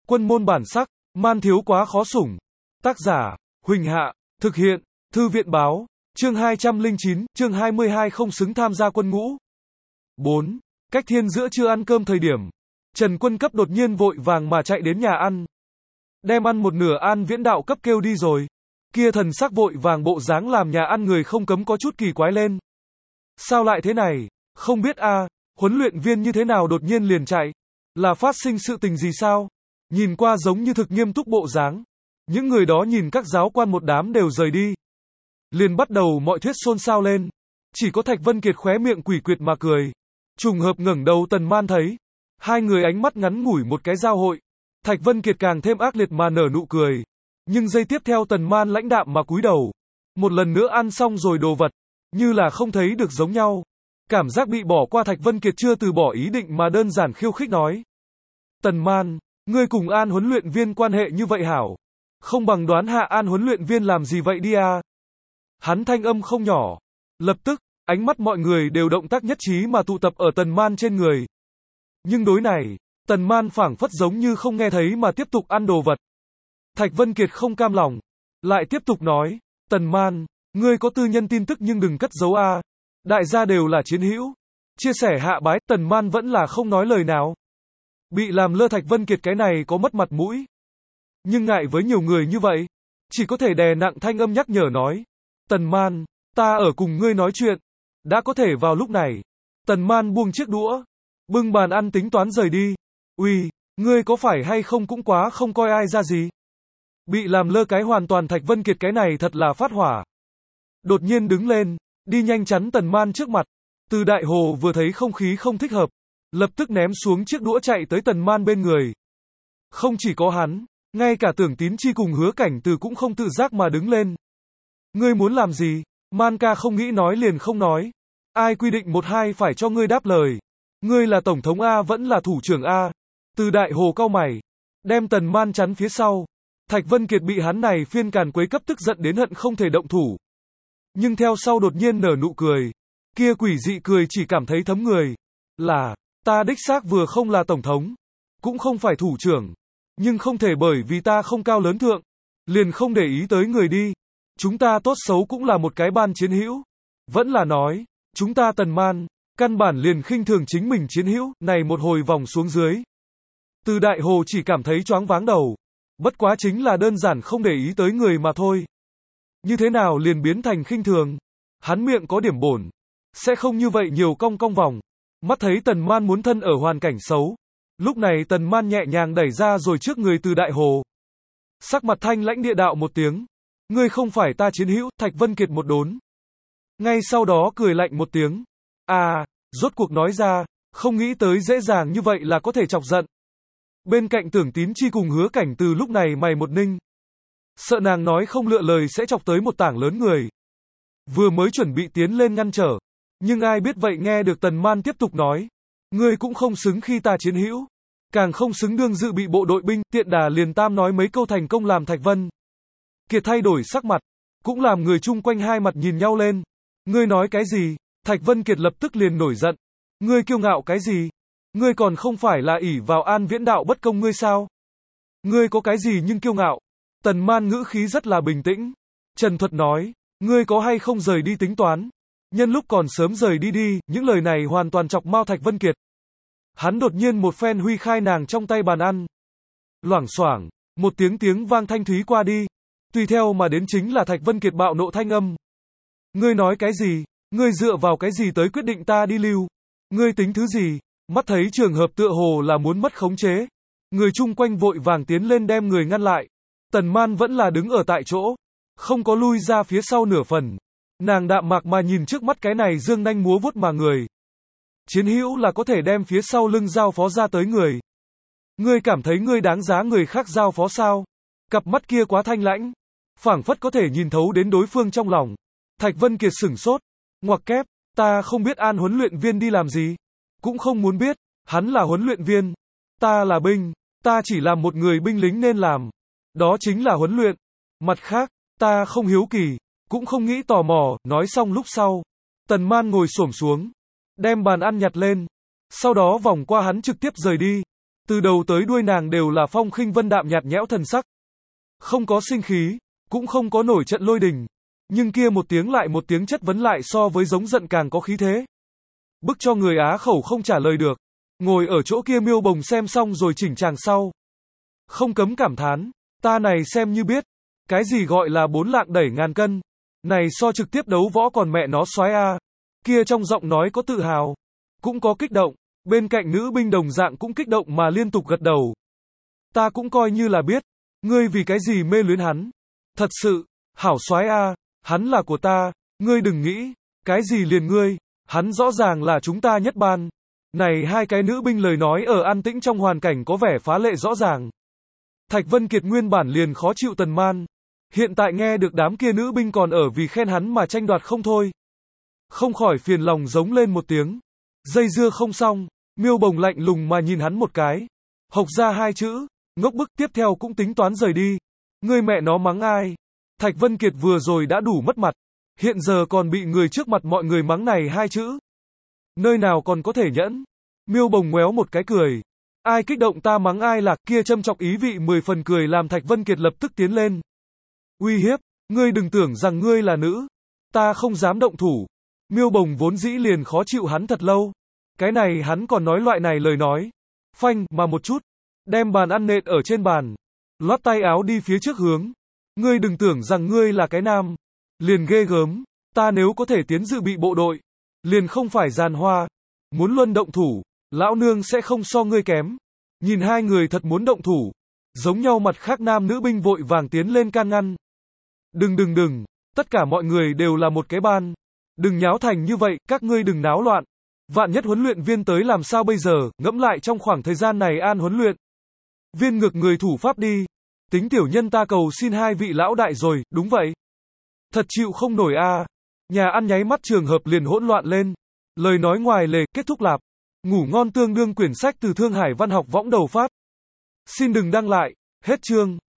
Quân môn bản sắc, man thiếu quá khó sủng. Tác giả, Huỳnh Hạ, thực hiện, Thư viện báo, chương 209, chương 22 không xứng tham gia quân ngũ. 4. Cách thiên giữa trưa ăn cơm thời điểm. Trần Quân Cấp đột nhiên vội vàng mà chạy đến nhà ăn. Đem ăn một nửa An Viễn Đạo Cấp kêu đi rồi. Kia thần sắc vội vàng bộ dáng làm nhà ăn người không cấm có chút kỳ quái lên. Sao lại thế này, không biết huấn luyện viên như thế nào đột nhiên liền chạy. Là phát sinh sự tình gì sao? Nhìn qua giống như thực nghiêm túc bộ dáng. Những người đó nhìn các giáo quan một đám đều rời đi. Liền bắt đầu mọi thuyết xôn xao lên. Chỉ có Thạch Vân Kiệt khóe miệng quỷ quyệt mà cười. Trùng hợp ngẩng đầu Tần Man thấy. Hai người ánh mắt ngắn ngủi một cái giao hội. Thạch Vân Kiệt càng thêm ác liệt mà nở nụ cười. Nhưng giây tiếp theo Tần Man lãnh đạm mà cúi đầu. Một lần nữa ăn xong rồi đồ vật. Như là không thấy được giống nhau. Cảm giác bị bỏ qua Thạch Vân Kiệt chưa từ bỏ ý định mà đơn giản khiêu khích nói. Tần Man, ngươi cùng An huấn luyện viên quan hệ như vậy hảo. Không bằng đoán hạ An huấn luyện viên làm gì vậy đi à. Hắn thanh âm không nhỏ. Lập tức, ánh mắt mọi người đều động tác nhất trí mà tụ tập ở Tần Man trên người. Nhưng đối này, Tần Man phảng phất giống như không nghe thấy mà tiếp tục ăn đồ vật. Thạch Vân Kiệt không cam lòng. Lại tiếp tục nói, Tần Man, ngươi có tư nhân tin tức nhưng đừng cất giấu a. Đại gia đều là chiến hữu. Chia sẻ hạ bái, Tần Man vẫn là không nói lời nào. Bị làm lơ Thạch Vân Kiệt cái này có mất mặt mũi. Nhưng ngại với nhiều người như vậy, chỉ có thể đè nặng thanh âm nhắc nhở nói. Tần Man, ta ở cùng ngươi nói chuyện. Đã có thể vào lúc này. Tần Man buông chiếc đũa. Bưng bàn ăn tính toán rời đi. Uy, ngươi có phải hay không cũng quá không coi ai ra gì. Bị làm lơ cái hoàn toàn Thạch Vân Kiệt cái này thật là phát hỏa. Đột nhiên đứng lên, đi nhanh chắn Tần Man trước mặt. Từ Đại Hồ vừa thấy không khí không thích hợp. Lập tức ném xuống chiếc đũa chạy tới Tần Man bên người. Không chỉ có hắn, ngay cả Tưởng Tín Chi cùng Hứa Cảnh Từ cũng không tự giác mà đứng lên. Ngươi muốn làm gì? Man ca không nghĩ nói liền không nói. Ai quy định một hai phải cho ngươi đáp lời. Ngươi là Tổng thống A vẫn là Thủ trưởng A. Từ Đại Hồ cau mày. Đem Tần Man chắn phía sau. Thạch Vân Kiệt bị hắn này phiên càn quấy cấp tức giận đến hận không thể động thủ. Nhưng theo sau đột nhiên nở nụ cười. Kia quỷ dị cười chỉ cảm thấy thấm người. Là, ta đích xác vừa không là Tổng thống. Cũng không phải Thủ trưởng. Nhưng không thể bởi vì ta không cao lớn thượng. Liền không để ý tới người đi. Chúng ta tốt xấu cũng là một cái ban chiến hữu. Vẫn là nói, chúng ta Tần Man, căn bản liền khinh thường chính mình chiến hữu, này một hồi vòng xuống dưới. Từ Đại Hồ chỉ cảm thấy choáng váng đầu. Bất quá chính là đơn giản không để ý tới người mà thôi. Như thế nào liền biến thành khinh thường. Hắn miệng có điểm bổn. Sẽ không như vậy nhiều cong cong vòng. Mắt thấy Tần Man muốn thân ở hoàn cảnh xấu. Lúc này Tần Man nhẹ nhàng đẩy ra rồi trước người Từ Đại Hồ. Sắc mặt thanh lãnh địa đạo một tiếng. Ngươi không phải ta chiến hữu, Thạch Vân Kiệt một đốn. Ngay sau đó cười lạnh một tiếng. Rốt cuộc nói ra, không nghĩ tới dễ dàng như vậy là có thể chọc giận. Bên cạnh Tưởng Tín Chi cùng Hứa Cảnh Từ lúc này mày một ninh. Sợ nàng nói không lựa lời sẽ chọc tới một tảng lớn người. Vừa mới chuẩn bị tiến lên ngăn trở. Nhưng ai biết vậy nghe được Tần Man tiếp tục nói. Ngươi cũng không xứng khi ta chiến hữu. Càng không xứng đương dự bị bộ đội binh, tiện đà liền tam nói mấy câu thành công làm Thạch Vân Kiệt thay đổi sắc mặt. Cũng làm người chung quanh hai mặt nhìn nhau lên. Ngươi nói cái gì? Thạch Vân Kiệt lập tức liền nổi giận. Ngươi kiêu ngạo cái gì? Ngươi còn không phải là ỷ vào An Viễn Đạo bất công ngươi sao? Ngươi có cái gì nhưng kiêu ngạo? Tần Man ngữ khí rất là bình tĩnh. Trần Thuật nói, ngươi có hay không rời đi tính toán? Nhân lúc còn sớm rời đi đi, những lời này hoàn toàn chọc mau Thạch Vân Kiệt. Hắn đột nhiên một phen huy khai nàng trong tay bàn ăn. Loảng xoảng, một tiếng vang thanh thúy qua đi. Tùy theo mà đến chính là Thạch Vân Kiệt bạo nộ thanh âm. Ngươi nói cái gì? Ngươi dựa vào cái gì tới quyết định ta đi lưu? Ngươi tính thứ gì? Mắt thấy trường hợp tựa hồ là muốn mất khống chế. Người chung quanh vội vàng tiến lên đem người ngăn lại. Tần Man vẫn là đứng ở tại chỗ. Không có lui ra phía sau nửa phần. Nàng đạm mạc mà nhìn trước mắt cái này dương nanh múa vuốt mà người. Chiến hữu là có thể đem phía sau lưng giao phó ra tới người. Ngươi cảm thấy ngươi đáng giá người khác giao phó sao? Cặp mắt kia quá thanh lãnh. Phảng phất có thể nhìn thấu đến đối phương trong lòng. Thạch Vân Kiệt sửng sốt. Ngoặc kép, ta không biết An huấn luyện viên đi làm gì. Cũng không muốn biết, hắn là huấn luyện viên. Ta là binh, ta chỉ làm một người binh lính nên làm. Đó chính là huấn luyện. Mặt khác, ta không hiếu kỳ, cũng không nghĩ tò mò, nói xong lúc sau. Tần Man ngồi xổm xuống, đem bàn ăn nhặt lên. Sau đó vòng qua hắn trực tiếp rời đi. Từ đầu tới đuôi nàng đều là phong khinh vân đạm nhạt nhẽo thần sắc. Không có sinh khí, cũng không có nổi trận lôi đình. Nhưng kia một tiếng lại một tiếng chất vấn lại so với giống giận càng có khí thế. Bức cho người á khẩu không trả lời được. Ngồi ở chỗ kia Miêu Bồng xem xong rồi chỉnh chàng sau. Không cấm cảm thán, ta này xem như biết. Cái gì gọi là 4 lạng đẩy ngàn cân. Này so trực tiếp đấu võ còn mẹ nó soái a. Kia trong giọng nói có tự hào, cũng có kích động. Bên cạnh nữ binh đồng dạng cũng kích động mà liên tục gật đầu. Ta cũng coi như là biết. Ngươi vì cái gì mê luyến hắn. Thật sự, hảo soái a, hắn là của ta. Ngươi đừng nghĩ, cái gì liền ngươi. Hắn rõ ràng là chúng ta nhất ban. Này hai cái nữ binh lời nói ở an tĩnh trong hoàn cảnh có vẻ phá lệ rõ ràng. Thạch Vân Kiệt nguyên bản liền khó chịu Tần Man. Hiện tại nghe được đám kia nữ binh còn ở vì khen hắn mà tranh đoạt không thôi. Không khỏi phiền lòng giống lên một tiếng. Dây dưa không xong, Miêu Bồng lạnh lùng mà nhìn hắn một cái. Hộc ra hai chữ, ngốc bức tiếp theo cũng tính toán rời đi. Ngươi mẹ nó mắng ai? Thạch Vân Kiệt vừa rồi đã đủ mất mặt. Hiện giờ còn bị người trước mặt mọi người mắng này hai chữ. Nơi nào còn có thể nhẫn? Miêu Bồng ngoéo một cái cười. Ai kích động ta mắng ai là kia châm chọc ý vị 10 phần cười làm Thạch Vân Kiệt lập tức tiến lên. Uy hiếp, ngươi đừng tưởng rằng ngươi là nữ. Ta không dám động thủ. Miêu Bồng vốn dĩ liền khó chịu hắn thật lâu. Cái này hắn còn nói loại này lời nói. Phanh mà một chút. Đem bàn ăn nện ở trên bàn. Loát tay áo đi phía trước hướng. Ngươi đừng tưởng rằng ngươi là cái nam. Liền ghê gớm. Ta nếu có thể tiến dự bị bộ đội. Liền không phải giàn hoa. Muốn luân động thủ. Lão nương sẽ không so ngươi kém. Nhìn hai người thật muốn động thủ. Giống nhau mặt khác nam nữ binh vội vàng tiến lên can ngăn. Đừng. Tất cả mọi người đều là một cái ban. Đừng nháo thành như vậy, các ngươi đừng náo loạn. Vạn nhất huấn luyện viên tới làm sao bây giờ, ngẫm lại trong khoảng thời gian này an huấn luyện. Viên ngược người thủ pháp đi. Tính tiểu nhân ta cầu xin hai vị lão đại rồi, đúng vậy. Thật chịu không nổi a. Nhà ăn nháy mắt trường hợp liền hỗn loạn lên. Lời nói ngoài lề, kết thúc lạp. Ngủ ngon tương đương quyển sách từ Thương Hải Văn học võng đầu phát. Xin đừng đăng lại, hết chương.